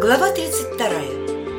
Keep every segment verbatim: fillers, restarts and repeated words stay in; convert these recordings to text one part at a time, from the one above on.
Глава тридцать вторая.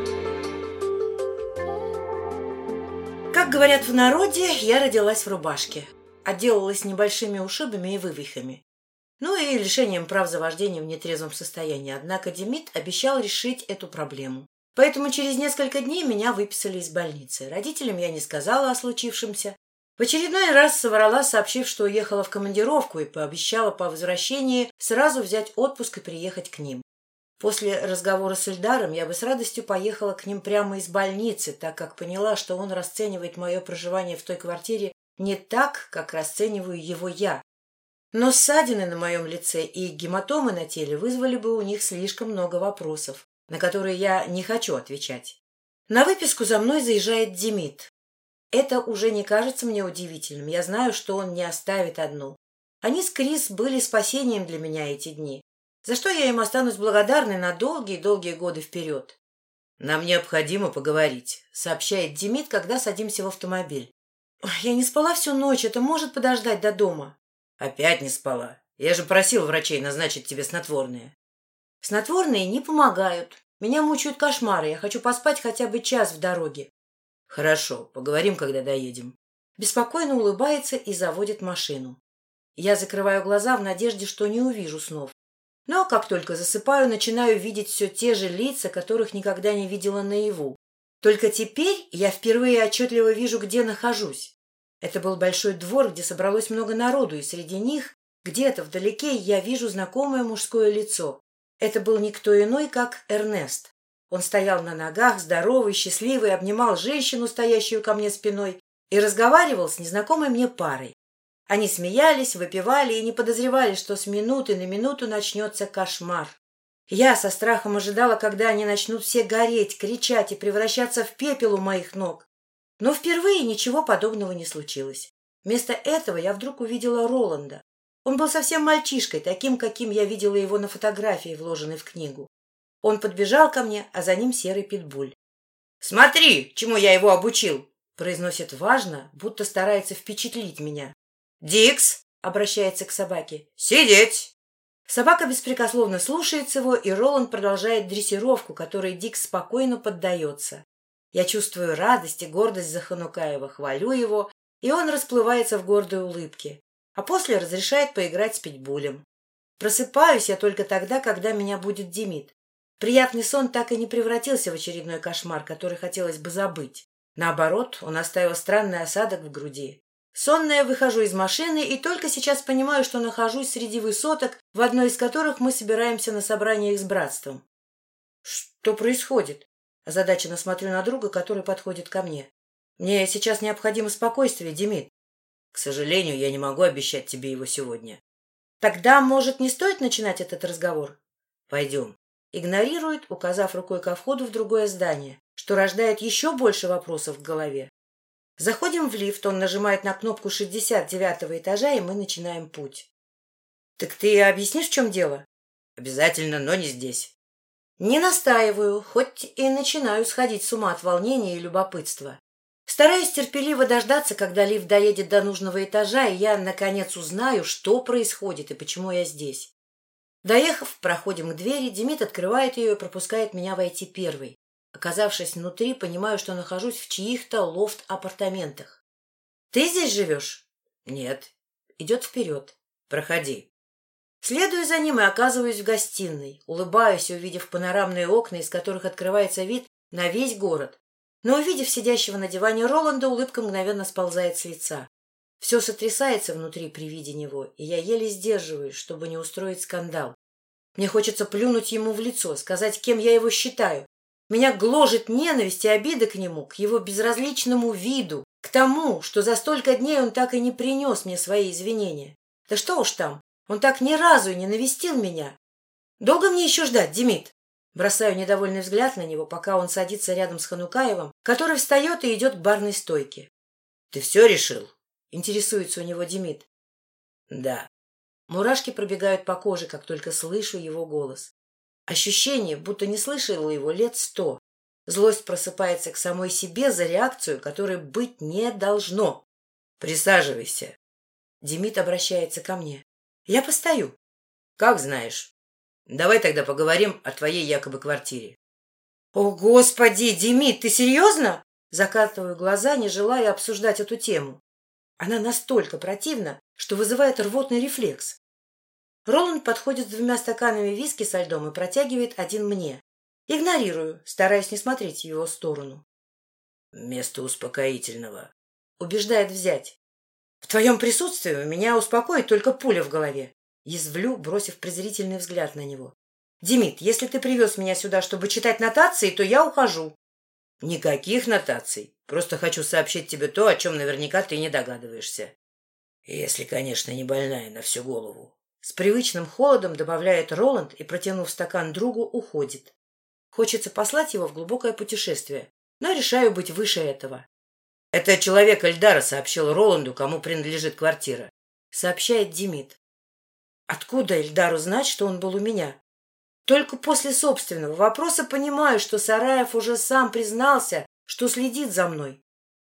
Как говорят в народе, я родилась в рубашке, отделалась небольшими ушибами и вывихами, ну и лишением прав за вождение в нетрезвом состоянии. Однако Демид обещал решить эту проблему. Поэтому через несколько дней меня выписали из больницы. Родителям я не сказала о случившемся. В очередной раз соврала, сообщив, что уехала в командировку, и пообещала по возвращении сразу взять отпуск и приехать к ним. После разговора с Ильдаром я бы с радостью поехала к ним прямо из больницы, так как поняла, что он расценивает мое проживание в той квартире не так, как расцениваю его я. Но ссадины на моем лице и гематомы на теле вызвали бы у них слишком много вопросов, на которые я не хочу отвечать. На выписку за мной заезжает Демид. Это уже не кажется мне удивительным. Я знаю, что он не оставит одну. Они с Крис были спасением для меня эти дни, за что я им останусь благодарной на долгие-долгие годы вперед. «Нам необходимо поговорить», — сообщает Демид, когда садимся в автомобиль. «Я не спала всю ночь, это может подождать до дома». «Опять не спала? Я же просил врачей назначить тебе снотворные». «Снотворные не помогают. Меня мучают кошмары, я хочу поспать хотя бы час в дороге». «Хорошо, поговорим, когда доедем». Беспокойно улыбается и заводит машину. Я закрываю глаза в надежде, что не увижу снов. Но как только засыпаю, начинаю видеть все те же лица, которых никогда не видела наяву. Только теперь я впервые отчетливо вижу, где нахожусь. Это был большой двор, где собралось много народу, и среди них, где-то вдалеке, я вижу знакомое мужское лицо. Это был никто иной, как Эрнест. Он стоял на ногах, здоровый, счастливый, обнимал женщину, стоящую ко мне спиной, и разговаривал с незнакомой мне парой. Они смеялись, выпивали и не подозревали, что с минуты на минуту начнется кошмар. Я со страхом ожидала, когда они начнут все гореть, кричать и превращаться в пепел у моих ног. Но впервые ничего подобного не случилось. Вместо этого я вдруг увидела Роланда. Он был совсем мальчишкой, таким, каким я видела его на фотографии, вложенной в книгу. Он подбежал ко мне, а за ним серый питбуль. «Смотри, чему я его обучил!» — произносит важно, будто старается впечатлить меня. «Дикс!» — обращается к собаке. «Сидеть!» Собака беспрекословно слушается его, и Роланд продолжает дрессировку, которой Дикс спокойно поддается. Я чувствую радость и гордость за Ханукаева, хвалю его, и он расплывается в гордой улыбке, а после разрешает поиграть с питбулем. Просыпаюсь я только тогда, когда меня будет Демид. Приятный сон так и не превратился в очередной кошмар, который хотелось бы забыть. Наоборот, он оставил странный осадок в груди. Сонная выхожу из машины и только сейчас понимаю, что нахожусь среди высоток, в одной из которых мы собираемся на собраниях с братством. Что происходит? Озадаченно смотрю на друга, который подходит ко мне. Мне сейчас необходимо спокойствие, Демид. К сожалению, я не могу обещать тебе его сегодня. Тогда, может, не стоит начинать этот разговор? Пойдем. Игнорирует, указав рукой ко входу в другое здание, что рождает еще больше вопросов в голове. Заходим в лифт, он нажимает на кнопку шестьдесят девятого этажа, и мы начинаем путь. — Так ты объяснишь, в чем дело? — Обязательно, но не здесь. Не настаиваю, хоть и начинаю сходить с ума от волнения и любопытства. Стараюсь терпеливо дождаться, когда лифт доедет до нужного этажа, и я, наконец, узнаю, что происходит и почему я здесь. Доехав, проходим к двери, Демид открывает ее и пропускает меня войти первой. Оказавшись внутри, понимаю, что нахожусь в чьих-то лофт-апартаментах. — Ты здесь живешь? — Нет. Идет вперед. — Проходи. Следую за ним и оказываюсь в гостиной. Улыбаюсь, увидев панорамные окна, из которых открывается вид на весь город. Но, увидев сидящего на диване Роланда, улыбка мгновенно сползает с лица. Все сотрясается внутри при виде него, и я еле сдерживаюсь, чтобы не устроить скандал. Мне хочется плюнуть ему в лицо, сказать, кем я его считаю. Меня гложет ненависть и обида к нему, к его безразличному виду, к тому, что за столько дней он так и не принес мне свои извинения. Да что уж там, он так ни разу и не навестил меня. Долго мне еще ждать, Демид? Бросаю недовольный взгляд на него, пока он садится рядом с Ханукаевым, который встает и идет к барной стойке. — Ты все решил? — интересуется у него Демид. — Да. Мурашки пробегают по коже, как только слышу его голос. Ощущение, будто не слышала его лет сто. Злость просыпается к самой себе за реакцию, которой быть не должно. «Присаживайся». Демид обращается ко мне. «Я постою». «Как знаешь». Давай тогда поговорим о твоей якобы квартире. О, Господи, Демид, ты серьезно? Закатываю глаза, не желая обсуждать эту тему. Она настолько противна, что вызывает рвотный рефлекс. Роланд подходит с двумя стаканами виски со льдом и протягивает один мне. Игнорирую, стараясь не смотреть в его сторону. Место успокоительного. Убеждает взять. В твоем присутствии меня успокоит только пуля в голове. Язвлю, бросив презрительный взгляд на него. Демид, если ты привез меня сюда, чтобы читать нотации, то я ухожу. Никаких нотаций. Просто хочу сообщить тебе то, о чем наверняка ты не догадываешься. Если, конечно, не больная на всю голову. С привычным холодом добавляет Роланд и, протянув стакан другу, уходит. Хочется послать его в глубокое путешествие, но решаю быть выше этого. Это человек Эльдара сообщил Роланду, кому принадлежит квартира. Сообщает Демид. Откуда Эльдару знать, что он был у меня? Только после собственного вопроса понимаю, что Сараев уже сам признался, что следит за мной.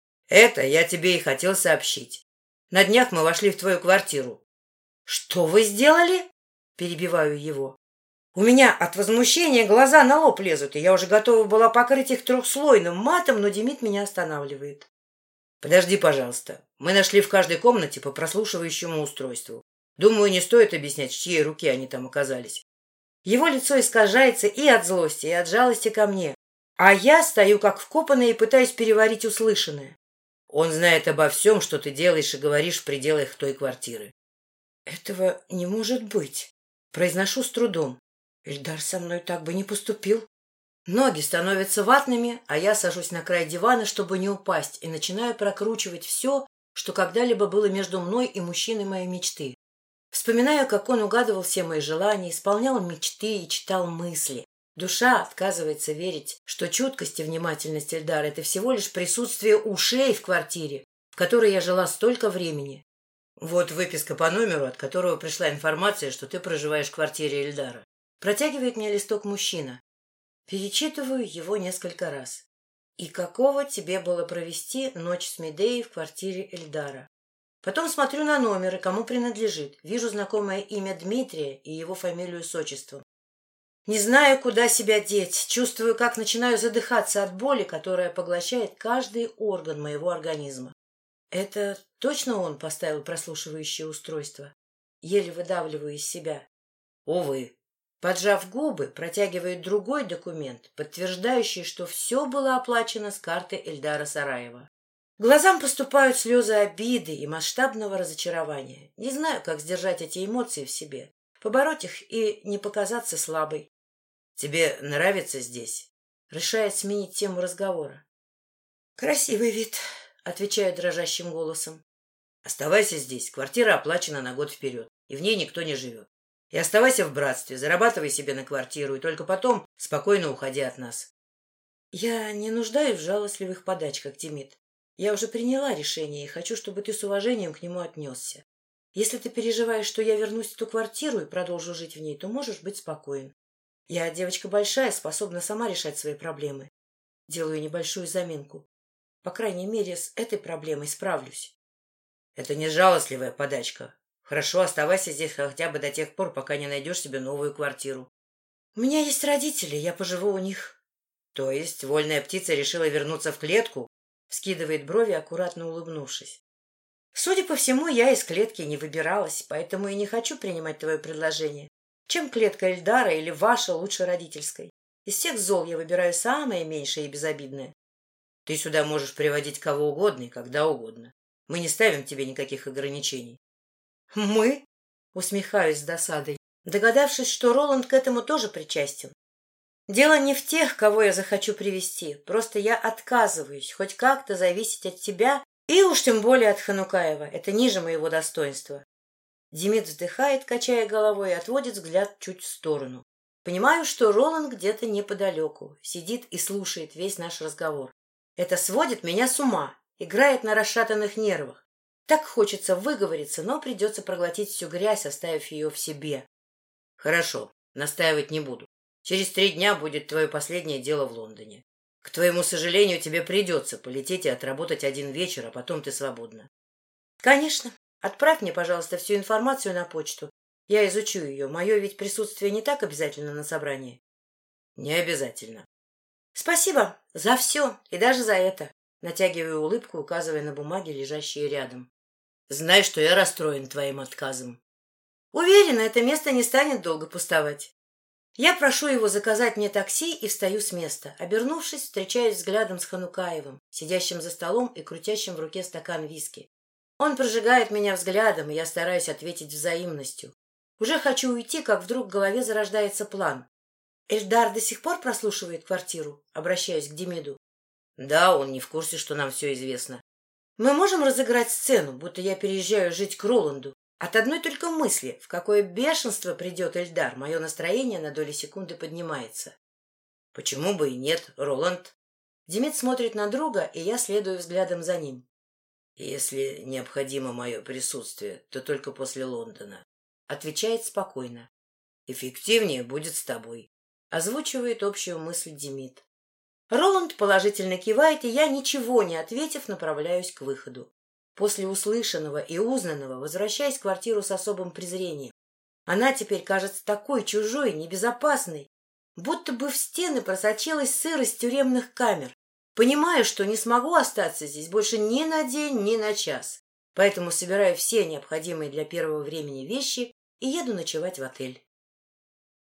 Это я тебе и хотел сообщить. На днях мы вошли в твою квартиру. Что вы сделали? Перебиваю его. У меня от возмущения глаза на лоб лезут, и я уже готова была покрыть их трехслойным матом, но Демид меня останавливает. Подожди, пожалуйста. Мы нашли в каждой комнате по прослушивающему устройству. Думаю, не стоит объяснять, в чьей руке они там оказались. Его лицо искажается и от злости, и от жалости ко мне. А я стою как вкопанная и пытаюсь переварить услышанное. Он знает обо всем, что ты делаешь и говоришь в пределах той квартиры. Этого не может быть. Произношу с трудом. Эльдар со мной так бы не поступил. Ноги становятся ватными, а я сажусь на край дивана, чтобы не упасть, и начинаю прокручивать все, что когда-либо было между мной и мужчиной моей мечты. Вспоминаю, как он угадывал все мои желания, исполнял мечты и читал мысли. Душа отказывается верить, что чуткость и внимательность Эльдара — это всего лишь присутствие ушей в квартире, в которой я жила столько времени. Вот выписка по номеру, от которого пришла информация, что ты проживаешь в квартире Эльдара. Протягивает мне листок мужчина. Перечитываю его несколько раз. И какого тебе было провести ночь с Медеей в квартире Эльдара? Потом смотрю на номер и кому принадлежит. Вижу знакомое имя Дмитрия и его фамилию с отчеством. Не знаю, куда себя деть. Чувствую, как начинаю задыхаться от боли, которая поглощает каждый орган моего организма. Это точно он поставил прослушивающее устройство? Еле выдавливаю из себя. Увы. Поджав губы, протягивает другой документ, подтверждающий, что все было оплачено с карты Эльдара Сараева. Глазам поступают слезы обиды и масштабного разочарования. Не знаю, как сдержать эти эмоции в себе, побороть их и не показаться слабой. «Тебе нравится здесь?» Решает сменить тему разговора. «Красивый вид», — отвечаю дрожащим голосом. «Оставайся здесь. Квартира оплачена на год вперед, и в ней никто не живет. И оставайся в братстве, зарабатывай себе на квартиру, и только потом спокойно уходи от нас». «Я не нуждаюсь в жалостливых подачках, Демид. Я уже приняла решение и хочу, чтобы ты с уважением к нему отнесся. Если ты переживаешь, что я вернусь в ту квартиру и продолжу жить в ней, то можешь быть спокоен. Я девочка большая, способна сама решать свои проблемы. Делаю небольшую заминку. По крайней мере, с этой проблемой справлюсь». «Это не жалостливая подачка. Хорошо, оставайся здесь хотя бы до тех пор, пока не найдешь себе новую квартиру». «У меня есть родители, я поживу у них». «То есть вольная птица решила вернуться в клетку?» Вскидывает брови, аккуратно улыбнувшись. «Судя по всему, я из клетки не выбиралась, поэтому и не хочу принимать твое предложение. Чем клетка Эльдара или ваша лучше родительской? Из всех зол я выбираю самое меньшее и безобидное». «Ты сюда можешь приводить кого угодно и когда угодно. Мы не ставим тебе никаких ограничений». «Мы?» — усмехаюсь с досадой, догадавшись, что Роланд к этому тоже причастен. «Дело не в тех, кого я захочу привести. Просто я отказываюсь хоть как-то зависеть от тебя и уж тем более от Ханукаева. Это ниже моего достоинства». Демид вздыхает, качая головой, и отводит взгляд чуть в сторону. Понимаю, что Роланд где-то неподалеку, сидит и слушает весь наш разговор. Это сводит меня с ума, играет на расшатанных нервах. Так хочется выговориться, но придется проглотить всю грязь, оставив ее в себе. «Хорошо, настаивать не буду. Через три дня будет твое последнее дело в Лондоне. К твоему сожалению, тебе придется полететь и отработать один вечер, а потом ты свободна». «Конечно. Отправь мне, пожалуйста, всю информацию на почту. Я изучу ее. Мое ведь присутствие не так обязательно на собрании. Не обязательно. Спасибо за все и даже за это. Натягиваю улыбку, указывая на бумаги, лежащие рядом. Знай, что я расстроен твоим отказом. Уверена, это место не станет долго пустовать. Я прошу его заказать мне такси и встаю с места. Обернувшись, встречаюсь взглядом с Ханукаевым, сидящим за столом и крутящим в руке стакан виски. Он прожигает меня взглядом, и я стараюсь ответить взаимностью. Уже хочу уйти, как вдруг в голове зарождается план. Эльдар до сих пор прослушивает квартиру? Обращаюсь к Демиду. Да, он не в курсе, что нам все известно. Мы можем разыграть сцену, будто я переезжаю жить к Роланду. От одной только мысли, в какое бешенство придет Эльдар, мое настроение на доли секунды поднимается. Почему бы и нет, Роланд? Демид смотрит на друга, и я следую взглядом за ним. Если необходимо мое присутствие, то только после Лондона. Отвечает спокойно. Эффективнее будет с тобой. Озвучивает общую мысль Демид. Роланд положительно кивает, и я, ничего не ответив, направляюсь к выходу. После услышанного и узнанного возвращаюсь в квартиру с особым презрением. Она теперь кажется такой чужой, небезопасной, будто бы в стены просочилась сырость тюремных камер. Понимаю, что не смогу остаться здесь больше ни на день, ни на час. Поэтому собираю все необходимые для первого времени вещи и еду ночевать в отель.